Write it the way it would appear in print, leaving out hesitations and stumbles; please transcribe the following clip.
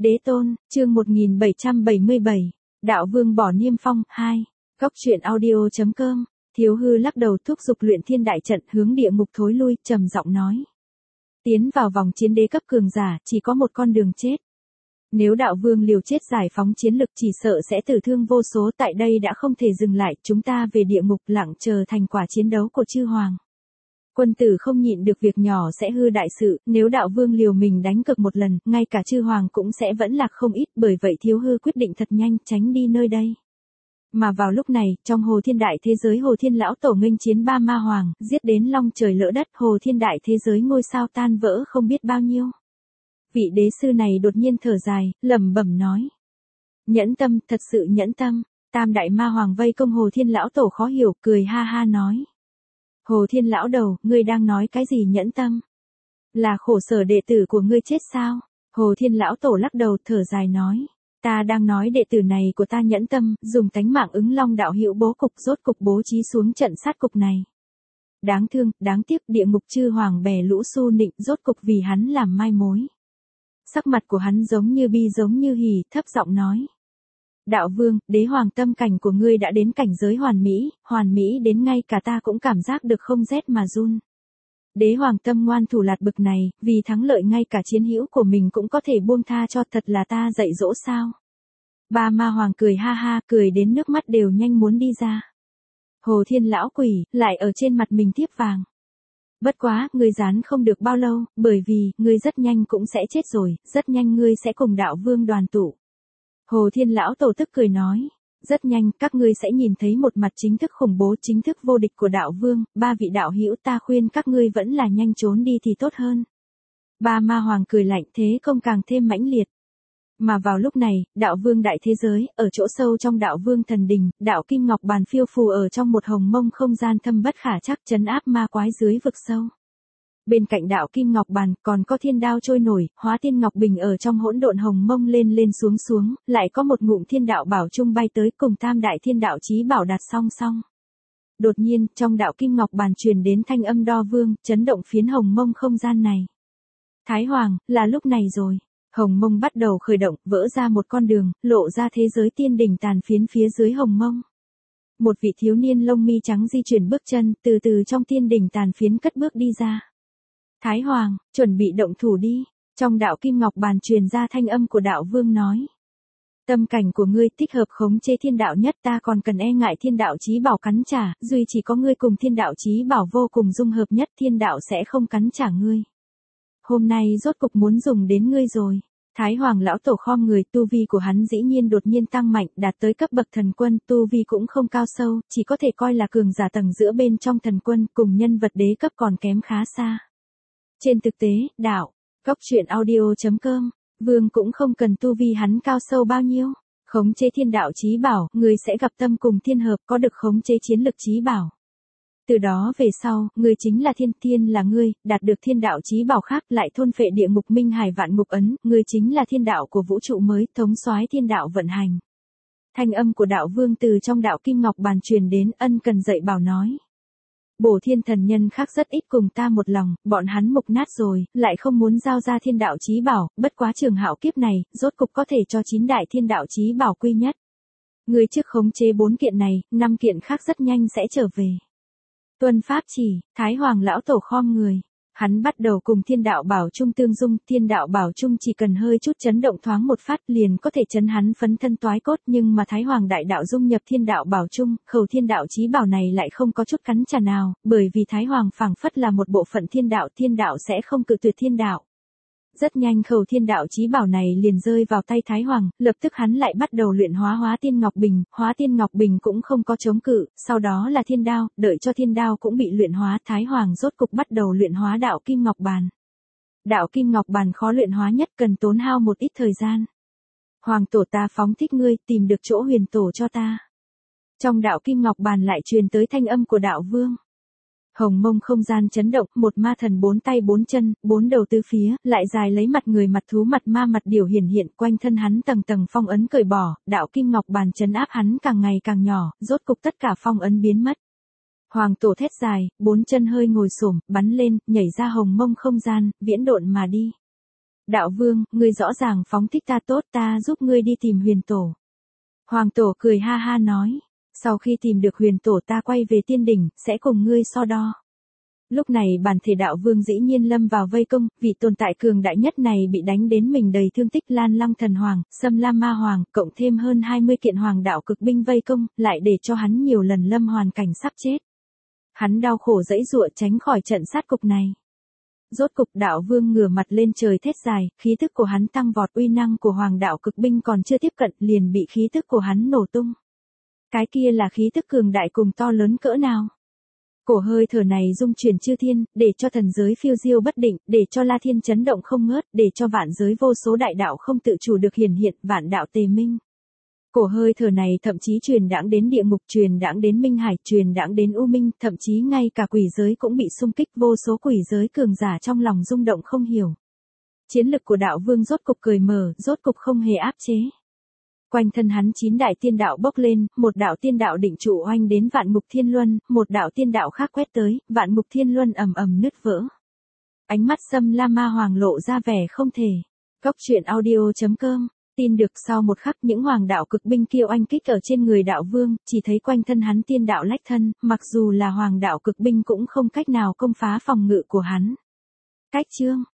Đế tôn, chương 1777, Đạo Vương bỏ Niêm Phong, 2, Góc truyện audio.com, Thiếu Hư lắc đầu thúc giục luyện thiên đại trận hướng địa ngục thối lui, trầm giọng nói. Tiến vào vòng chiến đế cấp cường giả, chỉ có một con đường chết. Nếu Đạo Vương liều chết giải phóng chiến lực chỉ sợ sẽ tử thương vô số, tại đây đã không thể dừng lại, chúng ta về địa ngục lặng chờ thành quả chiến đấu của chư hoàng. Quân tử không nhịn được việc nhỏ sẽ hư đại sự, nếu Đạo Vương liều mình đánh cược một lần, ngay cả chư hoàng cũng sẽ vẫn lạc không ít, bởi vậy Thiếu Hư quyết định thật nhanh tránh đi nơi đây. Mà vào lúc này, trong Hồ Thiên Đại thế giới Hồ Thiên Lão Tổ nghênh chiến 3 ma hoàng, giết đến long trời lỡ đất, Hồ Thiên Đại thế giới ngôi sao tan vỡ không biết bao nhiêu. Vị đế sư này đột nhiên thở dài, lẩm bẩm nói. Nhẫn tâm, thật sự nhẫn tâm. Tam đại ma hoàng vây công Hồ Thiên Lão Tổ khó hiểu, cười ha ha nói. Hồ Thiên Lão Đầu, ngươi đang nói cái gì nhẫn tâm? Là khổ sở đệ tử của ngươi chết sao? Hồ Thiên Lão Tổ lắc đầu thở dài nói. Ta đang nói đệ tử này của ta nhẫn tâm, dùng tánh mạng ứng long đạo hữu bố cục, rốt cục bố trí xuống trận sát cục này. Đáng thương, đáng tiếc, địa ngục chư hoàng bè lũ su nịnh, rốt cục vì hắn làm mai mối. Sắc mặt của hắn giống như bi giống như hỉ, thấp giọng nói. Đạo Vương, đế hoàng tâm cảnh của ngươi đã đến cảnh giới hoàn mỹ đến ngay cả ta cũng cảm giác được không rét mà run. Đế hoàng tâm ngoan thủ lạt bực này, vì thắng lợi ngay cả chiến hữu của mình cũng có thể buông tha cho, thật là ta dạy dỗ sao. Ba ma hoàng cười ha ha, cười đến nước mắt đều nhanh muốn đi ra. Hồ Thiên Lão Quỷ, lại ở trên mặt mình tiếp vàng. Bất quá, ngươi dán không được bao lâu, bởi vì, ngươi rất nhanh cũng sẽ chết rồi, rất nhanh ngươi sẽ cùng Đạo Vương đoàn tụ. Hồ Thiên Lão Tổ tức cười nói, rất nhanh các ngươi sẽ nhìn thấy một mặt chính thức khủng bố, chính thức vô địch của Đạo Vương, ba vị đạo hữu, ta khuyên các ngươi vẫn là nhanh trốn đi thì tốt hơn. Ba ma hoàng cười lạnh, thế công càng thêm mãnh liệt. Mà vào lúc này, Đạo Vương đại thế giới, ở chỗ sâu trong Đạo Vương thần đình, đạo kim ngọc bàn phiêu phù ở trong một hồng mông không gian thâm bất khả trắc, trấn áp ma quái dưới vực sâu. Bên cạnh đạo kim ngọc bàn, còn có thiên đao trôi nổi, hóa tiên ngọc bình ở trong hỗn độn hồng mông lên lên xuống xuống, lại có một ngụm thiên đạo bảo trung bay tới, cùng tam đại thiên đạo chí bảo đặt song song. Đột nhiên, trong đạo kim ngọc bàn truyền đến thanh âm đo vương, chấn động phiến hồng mông không gian này. Thái Hoàng, là lúc này rồi. Hồng mông bắt đầu khởi động, vỡ ra một con đường, lộ ra thế giới tiên đỉnh tàn phiến phía dưới hồng mông. Một vị thiếu niên lông mi trắng di chuyển bước chân, từ từ trong tiên đỉnh tàn phiến cất bước đi ra. Thái Hoàng, chuẩn bị động thủ đi. Trong đạo kim ngọc bàn truyền ra thanh âm của Đạo Vương nói. Tâm cảnh của ngươi thích hợp khống chế thiên đạo nhất, ta còn cần e ngại thiên đạo chí bảo cắn trả, duy chỉ có ngươi cùng thiên đạo chí bảo vô cùng dung hợp nhất, thiên đạo sẽ không cắn trả ngươi. Hôm nay rốt cục muốn dùng đến ngươi rồi. Thái Hoàng Lão Tổ khom người, tu vi của hắn dĩ nhiên đột nhiên tăng mạnh, đạt tới cấp bậc thần quân, tu vi cũng không cao sâu, chỉ có thể coi là cường giả tầng giữa bên trong thần quân, cùng nhân vật đế cấp còn kém khá xa. Trên thực tế, đạo, Góc truyện audio.com, Vương cũng không cần tu vi hắn cao sâu bao nhiêu. Khống chế thiên đạo chí bảo, người sẽ gặp tâm cùng thiên hợp, có được khống chế chiến lực chí bảo. Từ đó về sau, ngươi chính là thiên là ngươi, đạt được thiên đạo chí bảo khác, lại thôn phệ địa ngục minh hải vạn ngục ấn, ngươi chính là thiên đạo của vũ trụ mới, thống soái thiên đạo vận hành. Thanh âm của Đạo Vương từ trong đạo kim ngọc bàn truyền đến, ân cần dạy bảo nói. Bổ thiên thần nhân khác rất ít cùng ta một lòng, bọn hắn mục nát rồi, lại không muốn giao ra thiên đạo chí bảo, bất quá trường hạo kiếp này, rốt cục có thể cho 9 đại thiên đạo chí bảo quy nhất. Ngươi trước khống chế 4 kiện này, 5 kiện khác rất nhanh sẽ trở về. Tuân pháp chỉ, Thái Hoàng Lão Tổ khom người. Hắn bắt đầu cùng thiên đạo bảo trung tương dung, thiên đạo bảo trung chỉ cần hơi chút chấn động thoáng một phát liền có thể chấn hắn phấn thân toái cốt, nhưng mà Thái Hoàng đại đạo dung nhập thiên đạo bảo trung, khẩu thiên đạo chí bảo này lại không có chút cắn trả nào, bởi vì Thái Hoàng phảng phất là một bộ phận thiên đạo sẽ không cự tuyệt thiên đạo. Rất nhanh khẩu thiên đạo chí bảo này liền rơi vào tay Thái Hoàng, lập tức hắn lại bắt đầu luyện hóa hóa tiên ngọc bình cũng không có chống cự, sau đó là thiên đao, đợi cho thiên đao cũng bị luyện hóa, Thái Hoàng rốt cục bắt đầu luyện hóa đạo kim ngọc bàn. Đạo kim ngọc bàn khó luyện hóa nhất, cần tốn hao một ít thời gian. Hoàng tổ, ta phóng thích ngươi, tìm được chỗ huyền tổ cho ta. Trong đạo kim ngọc bàn lại truyền tới thanh âm của Đạo Vương. Hồng mông không gian chấn động, một ma thần 4 tay 4 chân, 4 đầu tứ phía, lại dài lấy mặt người mặt thú mặt ma mặt điều hiển hiện, quanh thân hắn tầng tầng phong ấn cởi bỏ, đạo kim ngọc bàn trấn áp hắn càng ngày càng nhỏ, rốt cục tất cả phong ấn biến mất. Hoàng tổ thét dài, 4 chân hơi ngồi xổm, bắn lên, nhảy ra hồng mông không gian, viễn độn mà đi. Đạo vương, ngươi rõ ràng phóng thích ta tốt, ta giúp ngươi đi tìm huyền tổ. Hoàng tổ cười ha ha nói, sau khi tìm được huyền tổ ta quay về tiên đỉnh, sẽ cùng ngươi so đo. Lúc này bản thể đạo vương dĩ nhiên lâm vào vây công, vị tồn tại cường đại nhất này bị đánh đến mình đầy thương tích. Lan Long thần hoàng, Sâm Lam ma hoàng, cộng thêm hơn 20 kiện hoàng đạo cực binh vây công, lại để cho hắn nhiều lần lâm hoàn cảnh sắp chết. Hắn đau khổ giãy giụa tránh khỏi trận sát cục này. Rốt cục đạo vương ngửa mặt lên trời thét dài, khí tức của hắn tăng vọt, uy năng của hoàng đạo cực binh còn chưa tiếp cận liền bị khí tức của hắn nổ tung. Cái kia là khí tức cường đại cùng to lớn cỡ nào? Cổ hơi thở này dung chuyển chư thiên, để cho thần giới phiêu diêu bất định, để cho La Thiên chấn động không ngớt, để cho vạn giới vô số đại đạo không tự chủ được hiển hiện, vạn đạo tề minh. Cổ hơi thở này thậm chí truyền đãng đến địa ngục, truyền đãng đến minh hải, truyền đãng đến u minh, thậm chí ngay cả quỷ giới cũng bị xung kích, vô số quỷ giới cường giả trong lòng rung động không hiểu. Chiến lực của đạo vương rốt cục cười mở, rốt cục không hề áp chế. Quanh thân hắn 9 đại tiên đạo bốc lên, một đạo tiên đạo định trụ oanh đến vạn ngục thiên luân, một đạo tiên đạo khác quét tới, vạn ngục thiên luân ầm ầm nứt vỡ. Ánh mắt Sâm Lam ma hoàng lộ ra vẻ không thể. Cốc truyện audio.com. Tin được sau một khắc những hoàng đạo cực binh kia oanh kích ở trên người đạo vương, chỉ thấy quanh thân hắn tiên đạo lách thân, mặc dù là hoàng đạo cực binh cũng không cách nào công phá phòng ngự của hắn. Cách chương